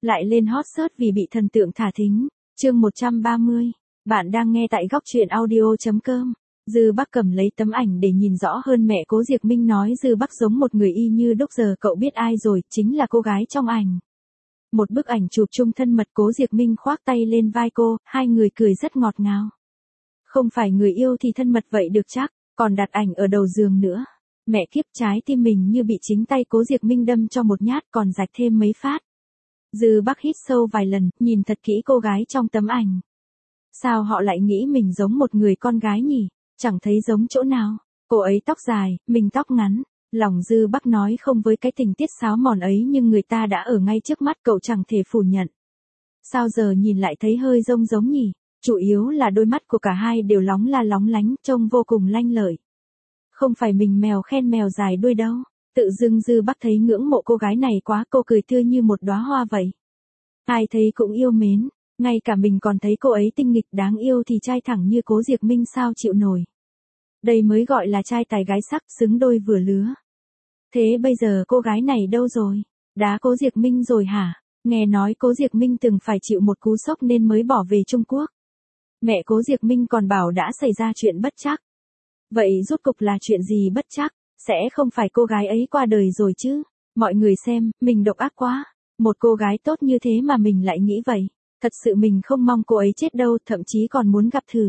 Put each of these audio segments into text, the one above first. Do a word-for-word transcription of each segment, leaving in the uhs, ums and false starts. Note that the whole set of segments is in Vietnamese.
lại lên hot search vì bị thần tượng thả thính. Chương một trăm ba mươi. Bạn đang nghe tại góc truyện audio chấm com. Dư Bắc cầm lấy tấm ảnh để nhìn rõ hơn, mẹ Cố Diệc Minh nói Dư Bắc giống một người y như đúc. Giờ cậu biết ai rồi, chính là cô gái trong ảnh. Một bức ảnh chụp chung thân mật, Cố Diệc Minh khoác tay lên vai cô, hai người cười rất ngọt ngào. Không phải người yêu thì thân mật vậy được chắc, còn đặt ảnh ở đầu giường nữa. Mẹ kiếp, trái tim mình như bị chính tay Cố Diệc Minh đâm cho một nhát, còn rạch thêm mấy phát. Dư Bắc hít sâu vài lần, nhìn thật kỹ cô gái trong tấm ảnh. Sao họ lại nghĩ mình giống một người con gái nhỉ? Chẳng thấy giống chỗ nào. Cô ấy tóc dài, mình tóc ngắn. Lòng Dư Bắc nói không với cái tình tiết xáo mòn ấy, nhưng người ta đã ở ngay trước mắt, cậu chẳng thể phủ nhận. Sao giờ nhìn lại thấy hơi giống giống nhỉ? Chủ yếu là đôi mắt của cả hai đều lóng la lóng lánh, trông vô cùng lanh lợi. Không phải mình mèo khen mèo dài đuôi đâu. Tự dưng Dư Bắc thấy ngưỡng mộ cô gái này quá, cô cười tươi như một đóa hoa vậy. Ai thấy cũng yêu mến, ngay cả mình còn thấy cô ấy tinh nghịch đáng yêu thì trai thẳng như Cố Diệc Minh sao chịu nổi. Đây mới gọi là trai tài gái sắc, xứng đôi vừa lứa. Thế bây giờ cô gái này đâu rồi? Đá Cố Diệc Minh rồi hả? Nghe nói Cố Diệc Minh từng phải chịu một cú sốc nên mới bỏ về Trung Quốc. Mẹ Cố Diệc Minh còn bảo đã xảy ra chuyện bất trắc. Vậy rốt cục là chuyện gì bất trắc? Sẽ không phải cô gái ấy qua đời rồi chứ? Mọi người xem, mình độc ác quá. Một cô gái tốt như thế mà mình lại nghĩ vậy. Thật sự mình không mong cô ấy chết đâu, thậm chí còn muốn gặp thử.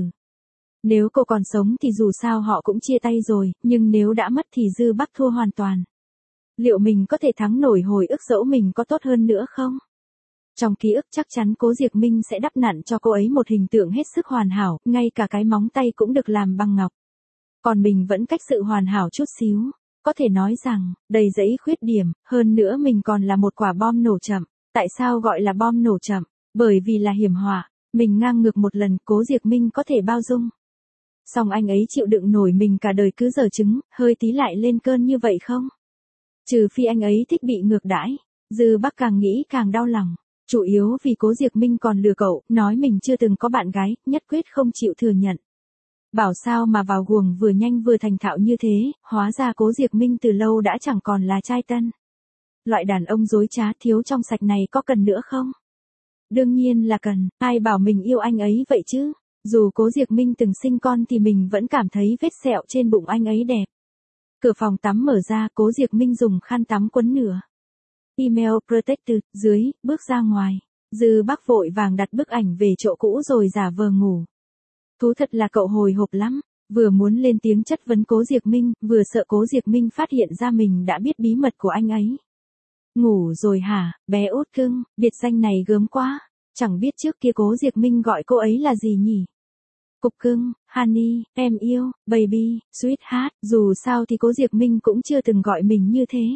Nếu cô còn sống thì dù sao họ cũng chia tay rồi, nhưng nếu đã mất thì Dư Bắc thua hoàn toàn. Liệu mình có thể thắng nổi hồi ức dẫu mình có tốt hơn nữa không? Trong ký ức chắc chắn Cố Diệc Minh sẽ đắp nặn cho cô ấy một hình tượng hết sức hoàn hảo, ngay cả cái móng tay cũng được làm bằng ngọc. Còn mình vẫn cách sự hoàn hảo chút xíu. Có thể nói rằng, đầy dẫy khuyết điểm, hơn nữa mình còn là một quả bom nổ chậm. Tại sao gọi là bom nổ chậm? Bởi vì là hiểm họa. Mình ngang ngược một lần, Cố Diệc Minh có thể bao dung. Song anh ấy chịu đựng nổi mình cả đời cứ giở trứng, hơi tí lại lên cơn như vậy không? Trừ phi anh ấy thích bị ngược đãi. Dư Bắc càng nghĩ càng đau lòng. Chủ yếu vì Cố Diệc Minh còn lừa cậu, nói mình chưa từng có bạn gái, nhất quyết không chịu thừa nhận. Bảo sao mà vào guồng vừa nhanh vừa thành thạo như thế, hóa ra Cố Diệc Minh từ lâu đã chẳng còn là trai tân. Loại đàn ông dối trá thiếu trong sạch này có cần nữa không? Đương nhiên là cần, ai bảo mình yêu anh ấy vậy chứ? Dù Cố Diệc Minh từng sinh con thì mình vẫn cảm thấy vết sẹo trên bụng anh ấy đẹp. Cửa phòng tắm mở ra, Cố Diệc Minh dùng khăn tắm quấn nửa email protector dưới, bước ra ngoài. Dư Bắc vội vàng đặt bức ảnh về chỗ cũ rồi giả vờ ngủ. Thú thật là cậu hồi hộp lắm, vừa muốn lên tiếng chất vấn Cố Diệc Minh, vừa sợ Cố Diệc Minh phát hiện ra mình đã biết bí mật của anh ấy. Ngủ rồi hả, bé út cưng, biệt danh này gớm quá, chẳng biết trước kia Cố Diệc Minh gọi cô ấy là gì nhỉ? Cục cưng, honey, em yêu, baby, sweetheart, dù sao thì Cố Diệc Minh cũng chưa từng gọi mình như thế.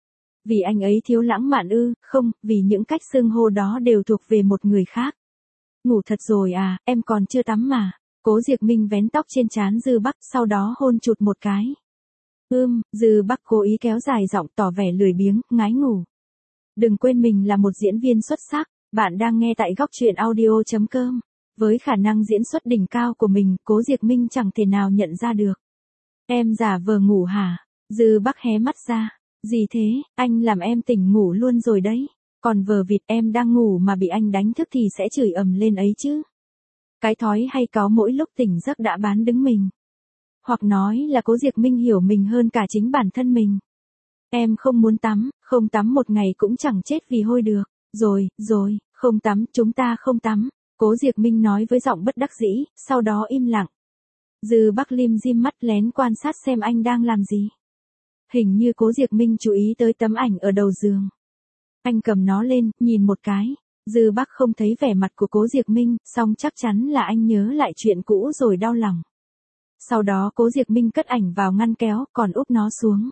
Vì anh ấy thiếu lãng mạn ư? Không, vì những cách xưng hô đó đều thuộc về một người khác. Ngủ thật rồi à, em còn chưa tắm mà. Cố Diệc Minh vén tóc trên trán Dư Bắc, sau đó hôn chụt một cái. Ưm, Dư Bắc cố ý kéo dài giọng tỏ vẻ lười biếng, ngái ngủ. Đừng quên mình là một diễn viên xuất sắc, bạn đang nghe tại góc truyện audio chấm com. Với khả năng diễn xuất đỉnh cao của mình, Cố Diệc Minh chẳng thể nào nhận ra được. Em giả vờ ngủ hả? Dư Bắc hé mắt ra. Gì thế, anh làm em tỉnh ngủ luôn rồi đấy. Còn vờ vịt, em đang ngủ mà bị anh đánh thức thì sẽ chửi ầm lên ấy chứ. Cái thói hay cáu mỗi lúc tỉnh giấc đã bán đứng mình. Hoặc nói là Cố Diệc Minh hiểu mình hơn cả chính bản thân mình. Em không muốn tắm, không tắm một ngày cũng chẳng chết vì hôi được. Rồi, rồi, không tắm, chúng ta không tắm. Cố Diệc Minh nói với giọng bất đắc dĩ, sau đó im lặng. Dư Bắc lim dim mắt lén quan sát xem anh đang làm gì. Hình như Cố Diệc Minh chú ý tới tấm ảnh ở đầu giường. Anh cầm nó lên, nhìn một cái. Dư Bắc không thấy vẻ mặt của Cố Diệc Minh, song chắc chắn là anh nhớ lại chuyện cũ rồi đau lòng. Sau đó Cố Diệc Minh cất ảnh vào ngăn kéo, còn úp nó xuống.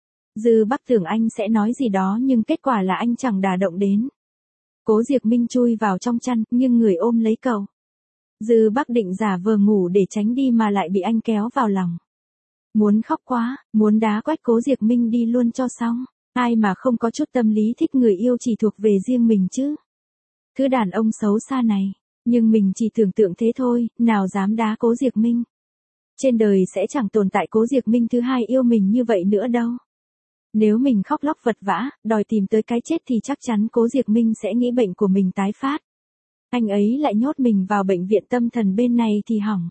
Dư Bắc tưởng anh sẽ nói gì đó nhưng kết quả là anh chẳng đả động đến. Cố Diệc Minh chui vào trong chăn, nhưng người ôm lấy cậu. Dư Bắc định giả vờ ngủ để tránh đi mà lại bị anh kéo vào lòng. Muốn khóc quá, muốn đá quách Cố Diệc Minh đi luôn cho xong. Ai mà không có chút tâm lý thích người yêu chỉ thuộc về riêng mình chứ. Thứ đàn ông xấu xa này. Nhưng mình chỉ tưởng tượng thế thôi, nào dám đá Cố Diệc Minh. Trên đời sẽ chẳng tồn tại Cố Diệc Minh thứ hai yêu mình như vậy nữa đâu. Nếu mình khóc lóc vật vã, đòi tìm tới cái chết thì chắc chắn Cố Diệc Minh sẽ nghĩ bệnh của mình tái phát. Anh ấy lại nhốt mình vào bệnh viện tâm thần bên này thì hỏng.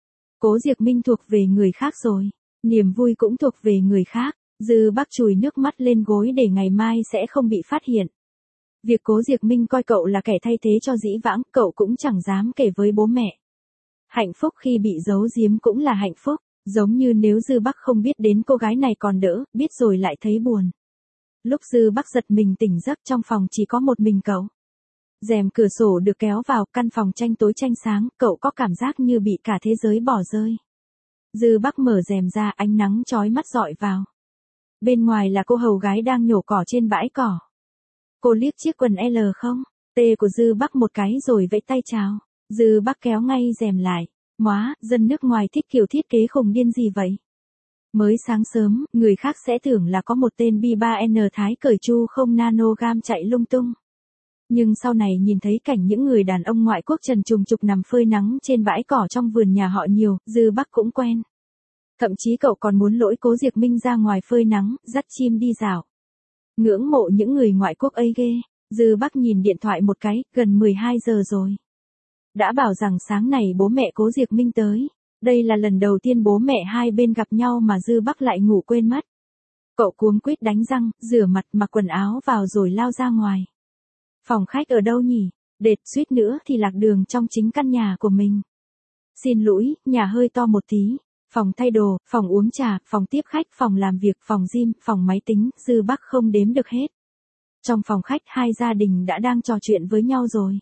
Cố Diệc Minh thuộc về người khác rồi. Niềm vui cũng thuộc về người khác. Dư Bắc chùi nước mắt lên gối để ngày mai sẽ không bị phát hiện. Việc Cố Diệc Minh coi cậu là kẻ thay thế cho Dĩ Vãng, cậu cũng chẳng dám kể với bố mẹ. Hạnh phúc khi bị giấu giếm cũng là hạnh phúc, giống như nếu Dư Bắc không biết đến cô gái này còn đỡ, biết rồi lại thấy buồn. Lúc Dư Bắc giật mình tỉnh giấc trong phòng chỉ có một mình cậu. Rèm cửa sổ được kéo vào, căn phòng tranh tối tranh sáng, cậu có cảm giác như bị cả thế giới bỏ rơi. Dư Bắc mở rèm ra, ánh nắng chói mắt rọi vào. Bên ngoài là cô hầu gái đang nhổ cỏ trên bãi cỏ. Cô liếc chiếc quần L không, T của Dư Bắc một cái rồi vẫy tay chào. Dư Bắc kéo ngay rèm lại. Móa, dân nước ngoài thích kiểu thiết kế khùng điên gì vậy? Mới sáng sớm, người khác sẽ tưởng là có một tên B ba N Thái cởi chu không nanogam chạy lung tung. Nhưng sau này nhìn thấy cảnh những người đàn ông ngoại quốc trần trùng trục nằm phơi nắng trên bãi cỏ trong vườn nhà họ nhiều, Dư Bắc cũng quen. Thậm chí cậu còn muốn lỗi Cố Diệc Minh ra ngoài phơi nắng, dắt chim đi dạo. Ngưỡng mộ những người ngoại quốc ấy ghê. Dư Bắc nhìn điện thoại một cái, gần mười hai giờ rồi. Đã bảo rằng sáng này bố mẹ Cố Diệc Minh tới. Đây là lần đầu tiên bố mẹ hai bên gặp nhau mà Dư Bắc lại ngủ quên mất. Cậu cuống quýt đánh răng, rửa mặt, mặc quần áo vào rồi lao ra ngoài. Phòng khách ở đâu nhỉ? Đệt, suýt nữa thì lạc đường trong chính căn nhà của mình. Xin lỗi, nhà hơi to một tí. Phòng thay đồ, phòng uống trà, phòng tiếp khách, phòng làm việc, phòng gym, phòng máy tính, Dư Bắc không đếm được hết. Trong phòng khách hai gia đình đã đang trò chuyện với nhau rồi.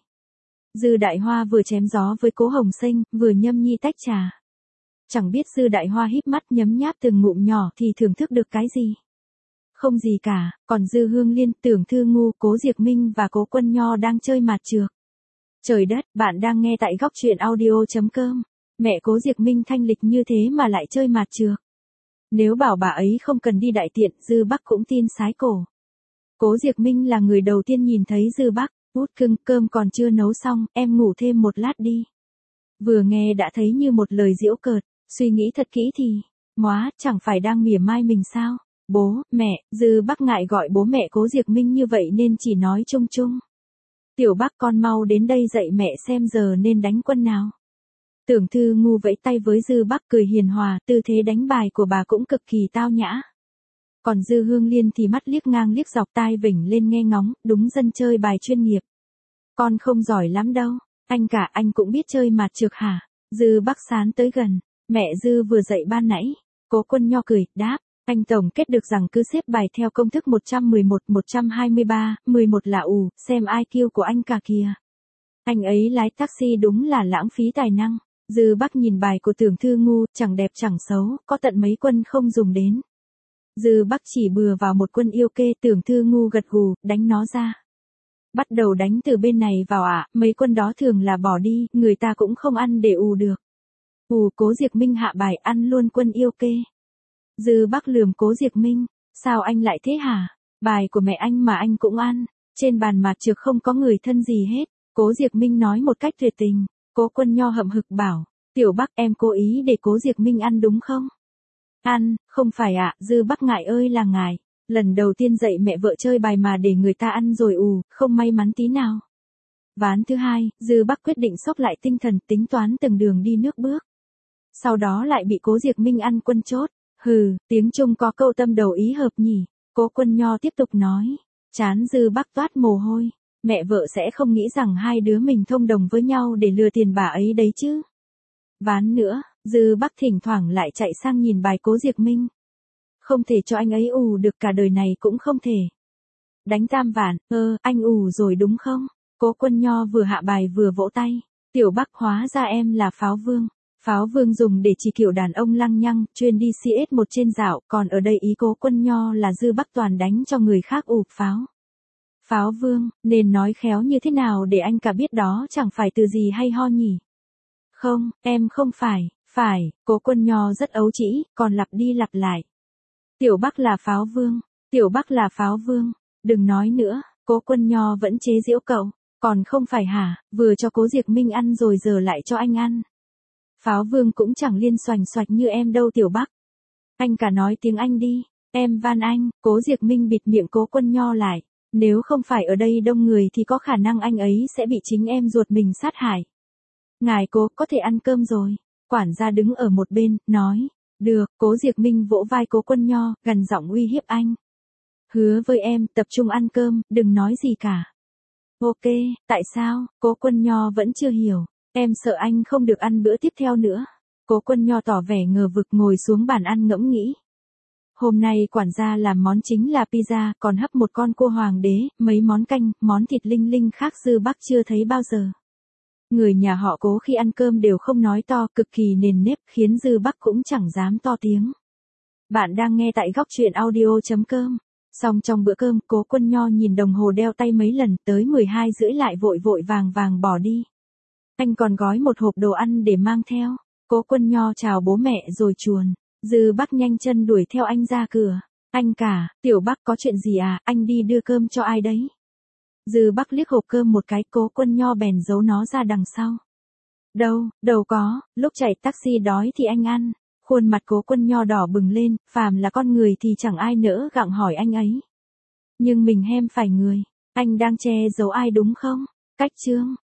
Dư Đại Hoa vừa chém gió với Cố Hồng Sinh, vừa nhâm nhi tách trà. Chẳng biết Dư Đại Hoa híp mắt nhấm nháp từng ngụm nhỏ thì thưởng thức được cái gì. Không gì cả, còn Dư Hương Liên, Tưởng Thư Ngu, Cố Diệc Minh và Cố Quân Nho đang chơi mạt trược. Trời đất, bạn đang nghe tại góc truyện audio chấm com. Mẹ Cố Diệc Minh thanh lịch như thế mà lại chơi mạt trược. Nếu bảo bà ấy không cần đi đại tiện, Dư Bắc cũng tin sái cổ. Cố Diệc Minh là người đầu tiên nhìn thấy Dư Bắc. Út cưng, cơm còn chưa nấu xong, em ngủ thêm một lát đi. Vừa nghe đã thấy như một lời giễu cợt, suy nghĩ thật kỹ thì, móa, chẳng phải đang mỉa mai mình sao? Bố, mẹ, Dư Bắc ngại gọi bố mẹ Cố Diệc Minh như vậy nên chỉ nói chung chung. Tiểu Bắc con mau đến đây dạy mẹ xem giờ nên đánh quân nào. Tưởng Thư Ngu vẫy tay với Dư Bắc cười hiền hòa, tư thế đánh bài của bà cũng cực kỳ tao nhã. Còn Dư Hương Liên thì mắt liếc ngang liếc dọc tai vểnh lên nghe ngóng, đúng dân chơi bài chuyên nghiệp. Con không giỏi lắm đâu, anh cả anh cũng biết chơi mạt trược hả? Dư Bắc sán tới gần, mẹ Dư vừa dạy ban nãy. Cố Quân Nho cười, đáp, anh tổng kết được rằng cứ xếp bài theo công thức một trăm mười một, một trăm hai mươi ba, mười một là ù, xem I Q của anh cả kìa. Anh ấy lái taxi đúng là lãng phí tài năng. Dư Bắc nhìn bài của Tưởng Thư Ngu, chẳng đẹp chẳng xấu, có tận mấy quân không dùng đến. Dư Bắc chỉ bừa vào một quân yêu kê, Tưởng Thư Ngu gật gù, đánh nó ra. Bắt đầu đánh từ bên này vào ạ, à, mấy quân đó thường là bỏ đi, người ta cũng không ăn để ù được. Ù, Cố Diệc Minh hạ bài ăn luôn quân yêu kê. Dư Bắc lườm Cố Diệc Minh, sao anh lại thế hả? Bài của mẹ anh mà anh cũng ăn, trên bàn mạt trược không có người thân gì hết. Cố Diệc Minh nói một cách tuyệt tình. Cố Quân Nho hậm hực bảo, Tiểu Bắc em cố ý để Cố Diệc Minh ăn đúng không? Ăn, không phải ạ, à, Dư Bắc ngại ơi là ngại. Lần đầu tiên dạy mẹ vợ chơi bài mà để người ta ăn rồi ù, không may mắn tí nào. Ván thứ hai, Dư Bắc quyết định xốc lại tinh thần tính toán từng đường đi nước bước. Sau đó lại bị Cố Diệc Minh ăn quân chốt. Hừ, tiếng Trung có câu tâm đầu ý hợp nhỉ. Cố Quân Nho tiếp tục nói. Chán Dư Bắc toát mồ hôi. Mẹ vợ sẽ không nghĩ rằng hai đứa mình thông đồng với nhau để lừa tiền bà ấy đấy chứ. Ván nữa, Dư Bắc thỉnh thoảng lại chạy sang nhìn bài Cố Diệc Minh. Không thể cho anh ấy ù được cả đời này cũng không thể. Đánh tam vạn, ơ, anh ù rồi đúng không? Cố Quân Nho vừa hạ bài vừa vỗ tay. Tiểu Bắc hóa ra em là pháo vương. Pháo vương dùng để chỉ kiểu đàn ông lăng nhăng, chuyên đi xê ét một trên dạo, còn ở đây ý Cố Quân Nho là Dư Bắc toàn đánh cho người khác ù pháo. Pháo vương, nên nói khéo như thế nào để anh cả biết đó chẳng phải từ gì hay ho nhỉ? Không, em không phải, phải, Cố Quân Nho rất ấu trĩ, còn lặp đi lặp lại. Tiểu Bắc là pháo vương, Tiểu Bắc là pháo vương, đừng nói nữa, Cố Quân Nho vẫn chế giễu cậu, còn không phải hả, vừa cho Cố Diệc Minh ăn rồi giờ lại cho anh ăn. Pháo vương cũng chẳng liên xoành xoạch như em đâu Tiểu Bắc. Anh cả nói tiếng Anh đi, Em van anh, Cố Diệc Minh bịt miệng Cố Quân Nho lại. Nếu không phải ở đây đông người thì có khả năng anh ấy sẽ bị chính em ruột mình sát hại. Ngài Cố có thể ăn cơm rồi. Quản gia đứng ở một bên, nói. Được, Cố Diệc Minh vỗ vai Cố Quân Nho, gần giọng uy hiếp anh. Hứa với em, tập trung ăn cơm, đừng nói gì cả. Ok, tại sao? Cố Quân Nho vẫn chưa hiểu. Em sợ anh không được ăn bữa tiếp theo nữa. Cố Quân Nho tỏ vẻ ngờ vực ngồi xuống bàn ăn ngẫm nghĩ. Hôm nay quản gia làm món chính là pizza, còn hấp một con cua hoàng đế, mấy món canh, món thịt linh linh khác Dư Bắc chưa thấy bao giờ. Người nhà họ Cố khi ăn cơm đều không nói to, cực kỳ nền nếp, khiến Dư Bắc cũng chẳng dám to tiếng. Bạn đang nghe tại góc truyện audio chấm com. Xong trong bữa cơm, Cố Quân Nho nhìn đồng hồ đeo tay mấy lần, tới mười hai rưỡi lại vội vội vàng vàng bỏ đi. Anh còn gói một hộp đồ ăn để mang theo. Cố Quân Nho chào bố mẹ rồi chuồn. Dư Bắc nhanh chân đuổi theo anh ra cửa. Anh cả, Tiểu Bắc có chuyện gì à, anh đi đưa cơm cho ai đấy? Dư Bắc liếc hộp cơm một cái, Cố Quân Nho bèn giấu nó ra đằng sau. Đâu, đâu có, lúc chạy taxi đói thì anh ăn. Khuôn mặt Cố Quân Nho đỏ bừng lên, phàm là con người thì chẳng ai nỡ gặng hỏi anh ấy. Nhưng mình hem phải người, anh đang che giấu ai đúng không? Cách chương.